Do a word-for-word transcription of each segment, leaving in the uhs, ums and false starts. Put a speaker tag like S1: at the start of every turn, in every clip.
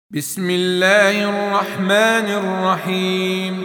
S1: بسم الله الرحمن الرحيم.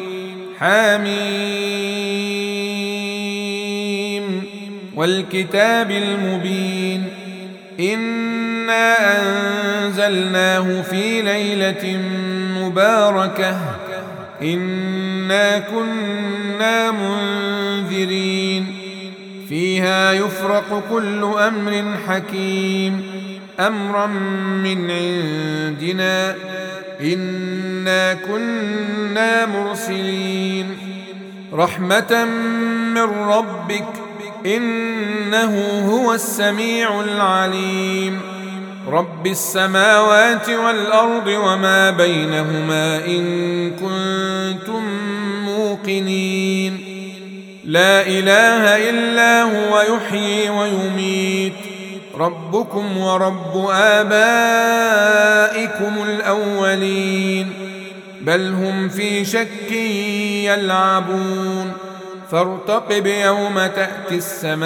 S1: حميم والكتاب المبين. إنا أنزلناه في ليلة مباركة إنا كنا منذرين فيها يفرق كل أمر حكيم أمرا من عندنا إنا كنا مرسلين رحمة من ربك إنه هو السميع العليم رب السماوات والأرض وما بينهما إن كنتم موقنين لا إله إلا هو يحيي ويميت ربكم ورب آبائكم الأولين بل هم في شك يلعبون فارتقب يوم تأتي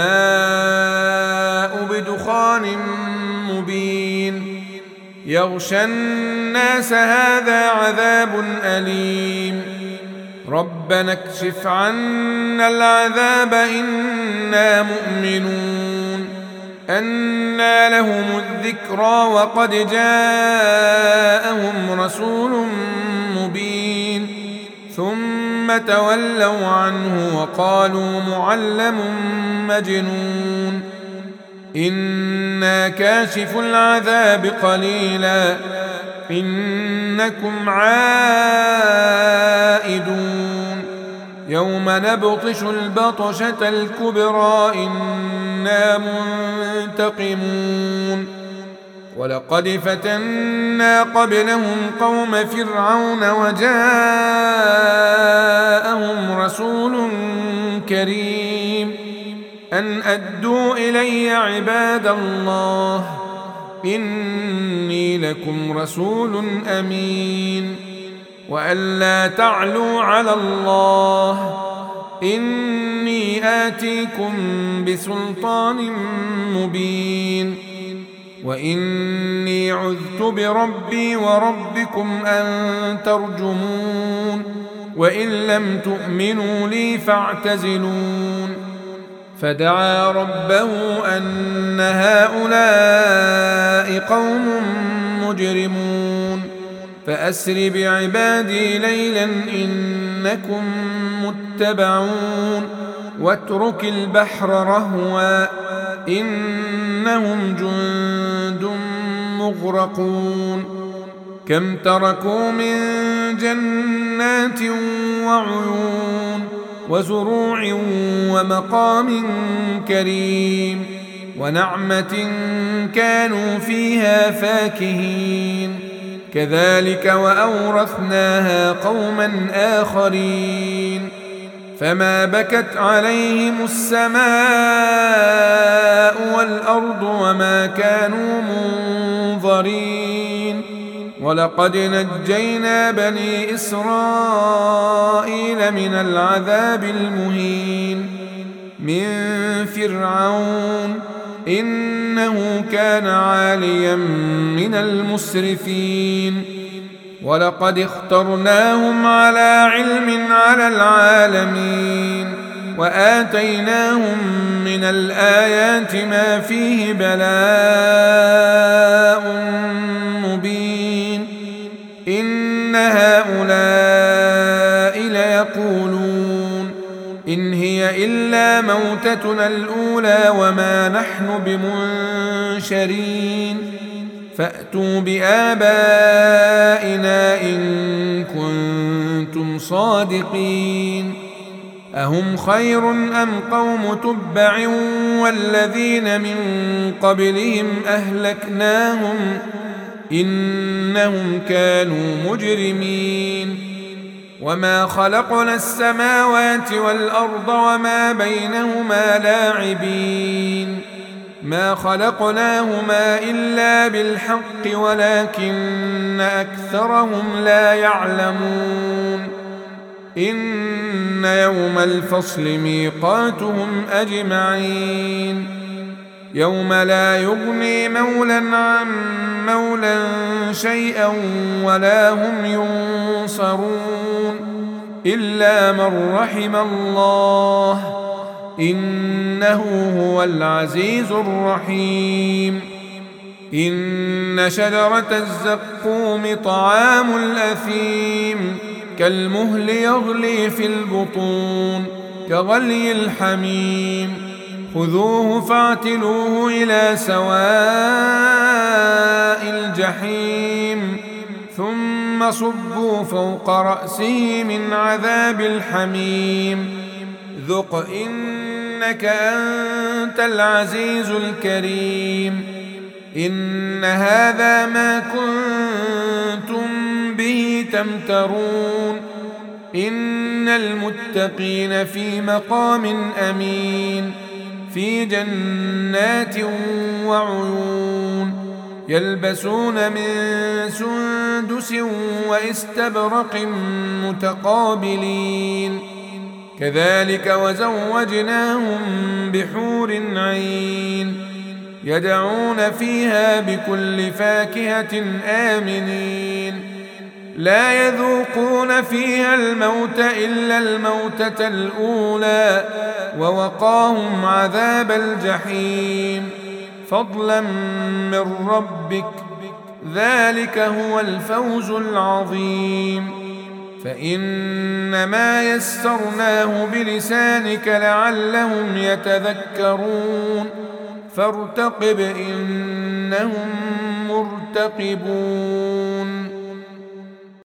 S1: السماء بدخان مبين يغشى الناس هذا عذاب أليم ربنا اكشف عنا العذاب إنا مؤمنون أنى لهم الذكرى وقد جاءهم رسول مبين ثم تولوا عنه وقالوا معلم مجنون إنا كاشف العذاب قليلا إنكم عائدون يوم نبطش البطشة الكبرى إنا منتقمون ولقد فتنا قبلهم قوم فرعون وجاءهم رسول كريم أن أدوا إلي عباد الله إني لكم رسول أمين وأن لا تعلوا على الله إني آتيكم بسلطان مبين وإني عذت بربي وربكم أن ترجمون وإن لم تؤمنوا لي فاعتزلون فدعا ربه أن هؤلاء قوم مجرمون فأسر بعبادي ليلا إنكم متبعون واترك البحر رهوا إنهم جند مغرقون كم تركوا من جنات وعيون وزروع ومقام كريم ونعمة كانوا فيها فاكهين كذلك وأورثناها قوما آخرين فما بكت عليهم السماء والأرض وما كانوا منظرين ولقد نجينا بني إسرائيل من العذاب المهين من فرعون إنه كان عاليا من المسرفين ولقد اخترناهم على علم على العالمين وآتيناهم من الآيات ما فيه بلاء مبين إن هؤلاء ليقولون إن هي إلا موتتنا الأولى وما نحن بمنشرين فأتوا بآبائنا إن كنتم صادقين أهم خير أم قوم تبع والذين من قبلهم أهلكناهم إنهم كانوا مجرمين وما خلقنا السماوات والأرض وما بينهما لاعبين ما خلقناهما إلا بالحق ولكن أكثرهم لا يعلمون إن يوم الفصل ميقاتهم أجمعين يوم لا يغني مولى عن مولى شيئا ولا هم ينصرون إلا من رحم الله إنه هو العزيز الرحيم. إن شجرة الزقوم طعام الأثيم كالمهل يغلي في البطون كغلي الحميم خذوه فاعتلوه إلى سواء الجحيم ثم صبوا فوق رأسه من عذاب الحميم ذق إنك أنت العزيز الكريم. إن هذا ما كنتم به تمترون إن المتقين في مقام أمين في جنات وعيون يلبسون من سندس واستبرق متقابلين كذلك وزوجناهم بحور عين يدعون فيها بكل فاكهة آمنين لا يذوقون فيها الموت إلا الموتة الأولى ووقاهم عذاب الجحيم فضلا من ربك ذلك هو الفوز العظيم. فإنما يسرناه بلسانك لعلهم يتذكرون فارتقب إنهم مرتقبون.